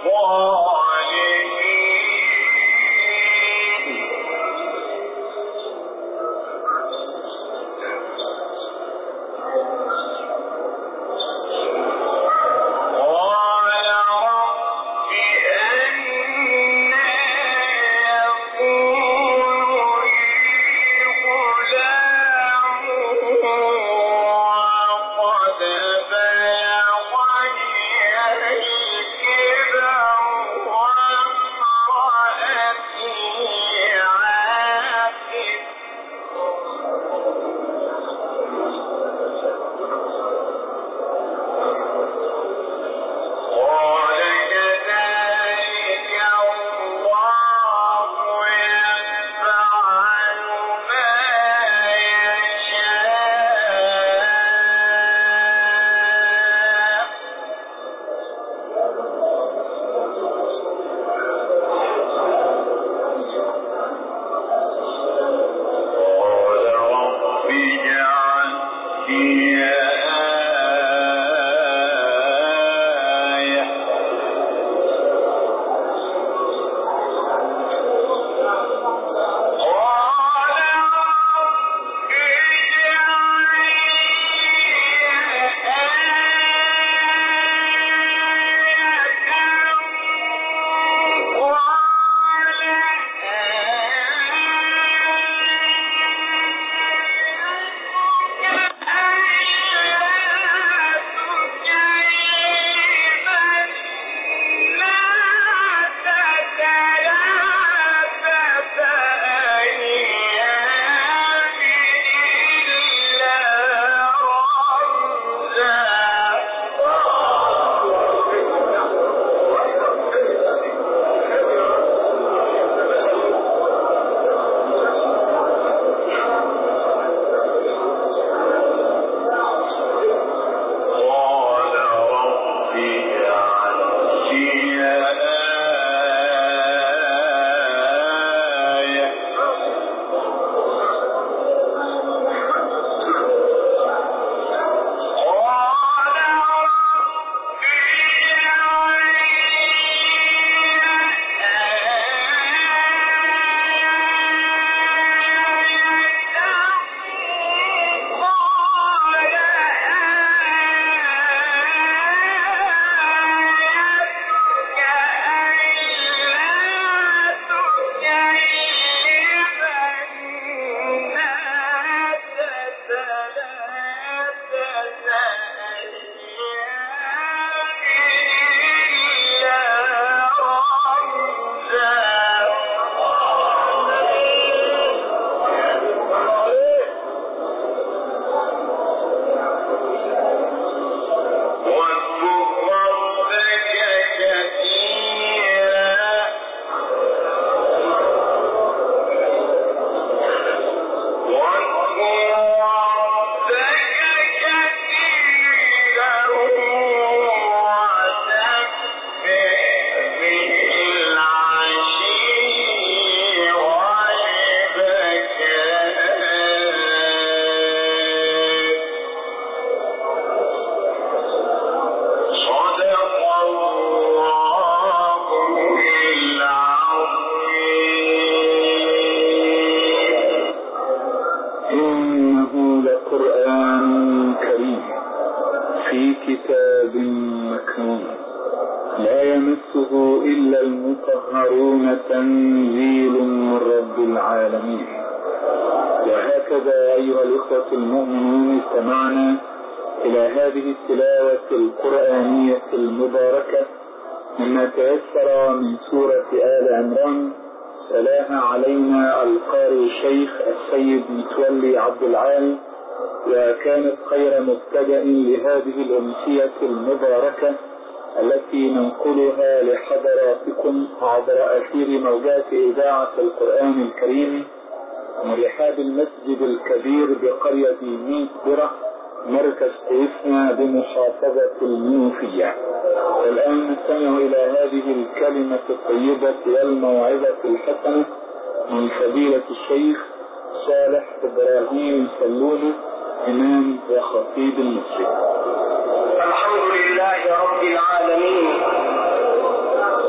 المطهرون تنزيل من رب العالمين. وهكذا أيها الإخوة المؤمنون استمعنا إلى هذه التلاوة القرآنية المباركة مما تيسر من سورة آل عمران، تلاها علينا القارئ الشيخ السيد متولي عبد العال، وكانت خير مبتدأ لهذه الأمسية المباركة التي ننقلها لحضراتكم عبر أثير موجات إذاعة القرآن الكريم من رحاب المسجد الكبير بقرية ميت مركز قيسنا بمحافظة المنوفية. والآن نستمع إلى هذه الكلمة الطيبة والموعظة الحسنة من فضيلة الشيخ صالح إبراهيم سلونة، إمام وخطيب المسجد. الحمد لله رب العالمين،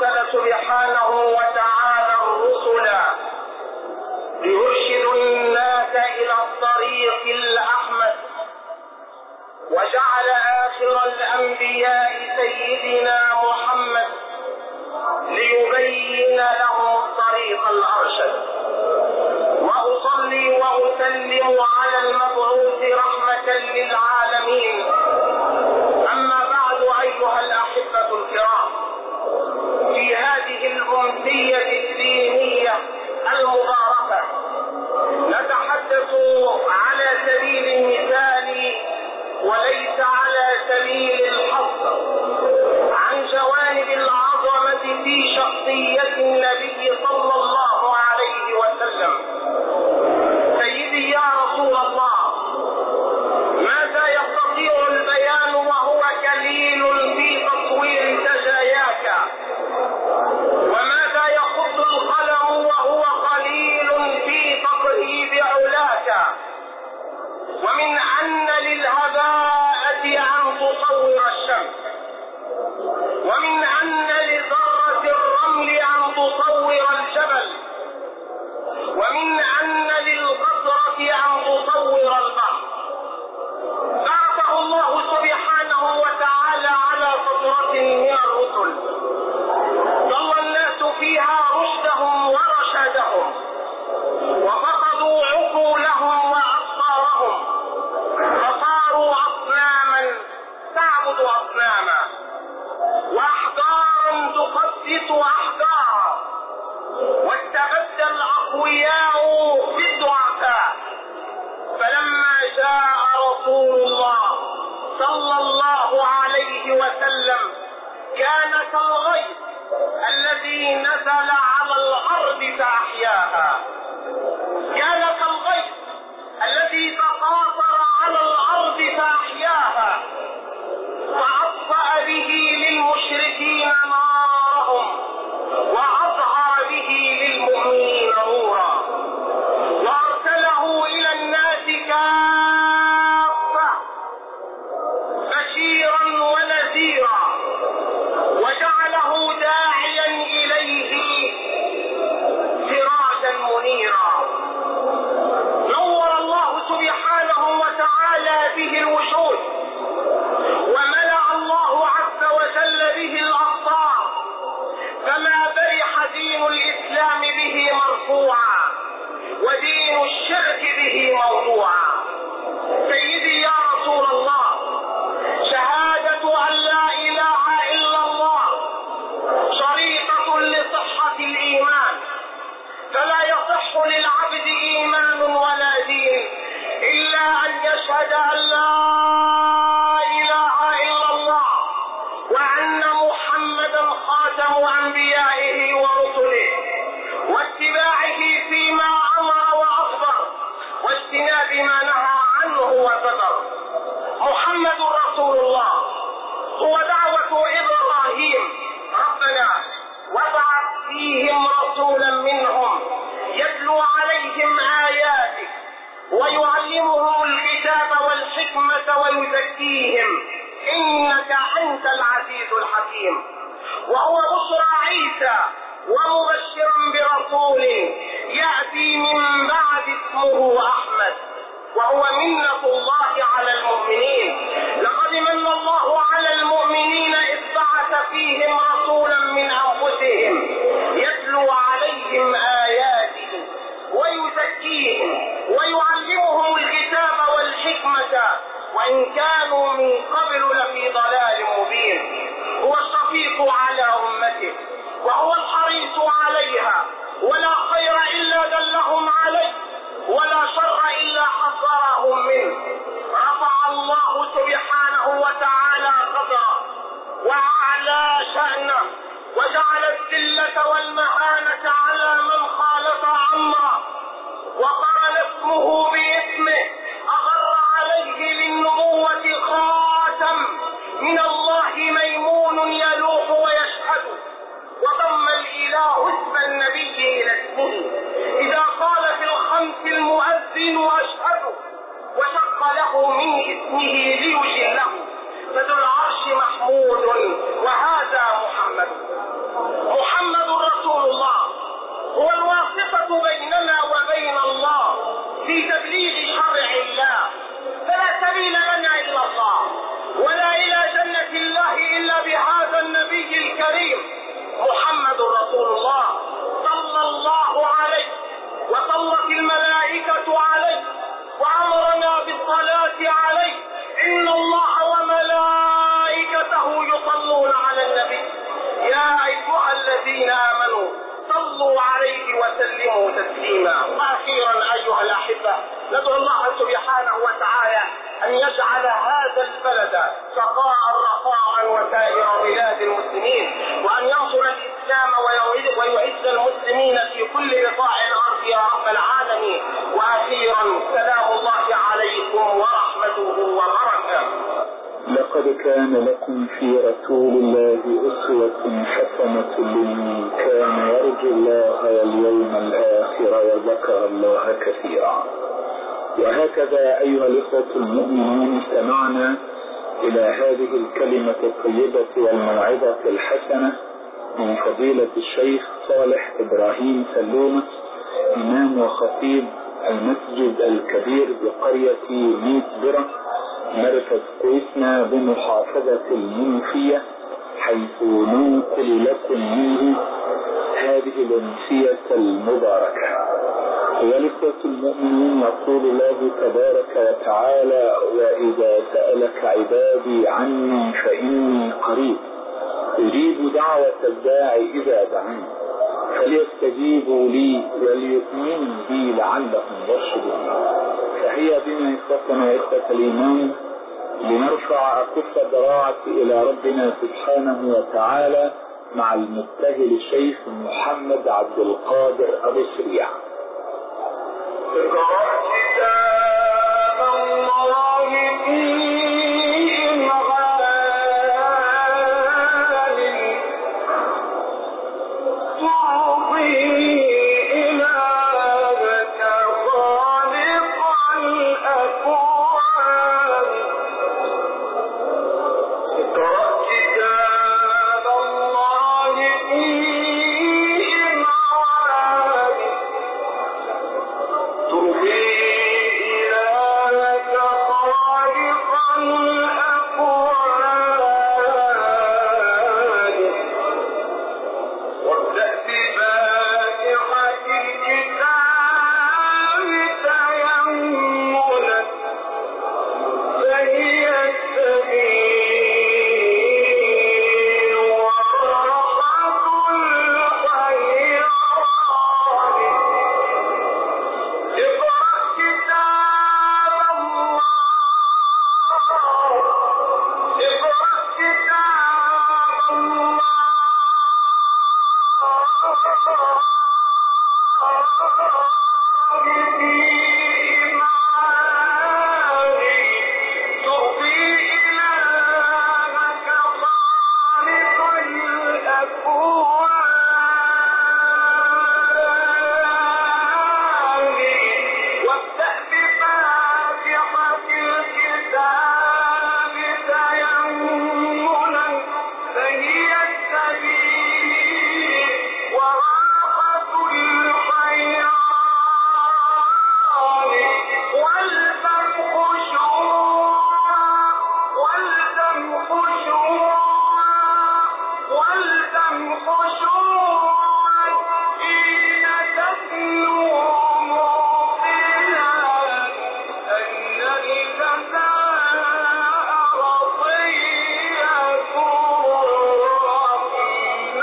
أرسل سبحانه وتعالى الرسل ليرشدوا الناس إلى الطريق الأحمد، وجعل آخر الأنبياء سيدنا محمد ليبين لهم الطريق الأرشد. وأصلي وأسلم على المبعوث رحمة للعالمين. أما بعد، أيها الأحبة الكرام، في هذه الأمسية الدينية المباركة نتحدث على سبيل المثال وليس على سبيل الحصر عن جوانب العظمة في شخصية النبي صلى الله عليه وسلم. سيدي يا رسول الله، ماذا يستطيع البيان وهو كليل في تصوير سجاياك؟ وماذا يخط القلم وهو قليل في تقريب علاك؟ ومن أن للهباءة أن تصور الشمس، ومن أن لذرة الرمل أن تصور الجبل، ومن أن للقطرة أن تصور البحر. بعثه الله سبحانه وتعالى على فترة من الرسل ضل الناس فيها رشدهم ورشادهم، وفقدوا عقولهم وأبصارهم، فصاروا أصناما تعبد أصناما، وأحجارا تقدس أحجارا، واستبد الأقوياء بالضعفاء. فلما جاء رسول الله صلى الله عليه وسلم كان كالغيث الذي نزل على الأرض فأحياها، كان كالغيث الذي تقاطر على الأرض فأحياها، فأطفأ به للمشركين نارهم وأظهر به للمؤمنين نورا، وأرسله إلى الناس كافة بشيرا ونذيرا، وجعله داعيا إليه سراجا منيرا. نور الله سبحانه وتعالى به الوجود، وملأ الله عز وجل به الأبصار، فما برح دين الإسلام به مرفوعا، ودين الشرك به موضوعا. سيدي يا رسول الله، شهادة أن لا إله إلا الله شريطة لصحة الإيمان، فلا يصح للعبد إيمان ولا دين إلا أن يشهد أن لا إله إلا الله وأن محمدا خاتم أنبيائه ورسله، واتباعه فيما أمر وأخبر، واجتناب ما نهى عنه وزجر. محمد رسول الله هو دعوة إبراهيم: ربنا وابعث فيهم رسولا منهم يتلو عليهم آياتك ويعلمهم الكتاب والحكمة ويزكيهم إنك أنت العزيز الحكيم. وهو بشرى عيسى ومبشرا برسول يأتي من بعد اسمه أحمد، وهو منة الله على المؤمنين. لقد من الله على المؤمنين إذ بعث فيهم رسولا من أنفسهم يتلو عليهم آياته ويزكيهم ويعلمهم الكتاب والحكمة وإن كانوا من قبل لفي ضلال مبين. هو الشفيق على أمته وهو الحريص عليها، ولا خير إلا دلهم عليه ولا شر إلا حذرهم منه. أن يجعل هذا البلد سقاء رخاء وسائر بلاد المسلمين، وأن ينصر الإسلام ويعز المسلمين في كل بقاع الأرض يا رب العالمين. وأخيرا سلام الله عليكم ورحمته وبركاته. لقد كان لكم في رسول الله أسوة حسنة لمن كان يرجو الله واليوم الآخر وذكر الله كثيرا. وهكذا أيها الإخوة المؤمنون استمعنا إلى هذه الكلمة الطيبة والموعظة الحسنة من فضيلة الشيخ صالح إبراهيم سلومة، إمام وخطيب المسجد الكبير بقرية ميت برة مركز قويسنا بمحافظة المنوفية، حيث ننقل لكم منه هذه الأمسية المباركة. والإخوة المؤمنين يقول الله تبارك وتعالى: وإذا سألك عبادي عني فإني قريب أجيب دعوة الداعي إذا دعاني فليستجيبوا لي وليؤمنوا بي لعلهم يرشدون. فهي بنا إخوتنا إخوة الإيمان لنرفع أكف الضراعة إلى ربنا سبحانه وتعالى مع المبتهل الشيخ محمد عبد القادر أبو سريع. اقرأ كتاب الله فيه معان تعطي إلهك خالق الأكوان. اقرأ كتاب الله فيه معان ترضي إلهك خالق الأكوان. وابدأ بفاتحة الكتاب تيمنا فهي السبيل وراحة الخيرات. اقرأ كتاب الله، اقرأ كتاب الله فيه معاني ترضي إلهك خالق الأكوان. وابدأ بفاتحة الكتاب تيمنا فهي السبيل وراحة الخيرات. والزم خشوعا والزم خشوعا حين تتلو موقنا أن الجزاء رضية الرحمن.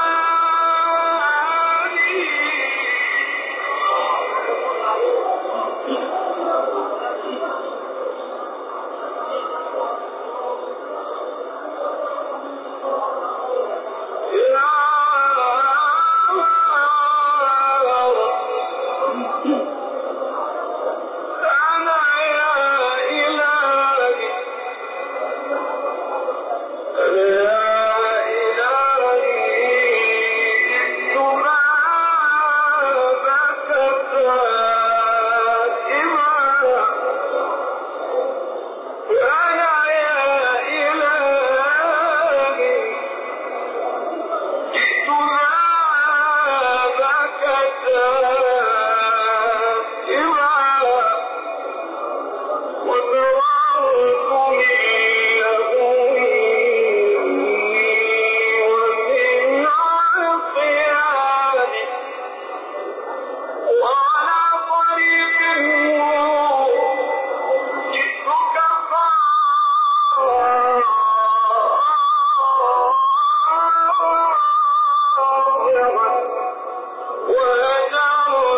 أنا يا إلهي أنا يا إلهي جئت بابك تائبا. أنا يا إلهي جئت بابك تائبا وتركت منه ومن عصياني وعلى طريق جئتك صابرا وأجعل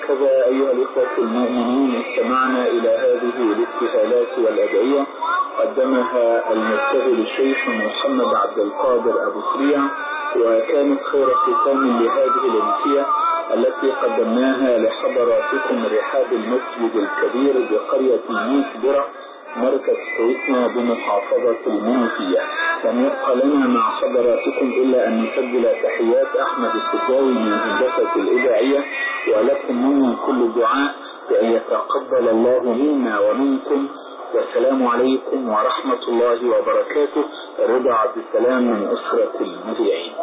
وهكذا أيها الإخوة المؤمنين استمعنا إلى هذه الابتهالات والأدعية قدمها المبتهل الشيخ محمد عبد القادر أبو سريع، وكانت خير ختام لهذه الأمسية التي قدمناها لحضراتكم رحاب المسجد الكبير بقرية ميسبرة مركز سويسنا بمحافظة المنوفية. لم يبقى لنا مع حضراتكم إلا أن نسجل تحيات أحمد السجاوي من الهندسة الإذاعية، ولكم مني كل دعاء بأن يتقبل الله منا ومنكم، والسلام عليكم ورحمة الله وبركاته. رضا عبد السلام من أسرة المذيعين.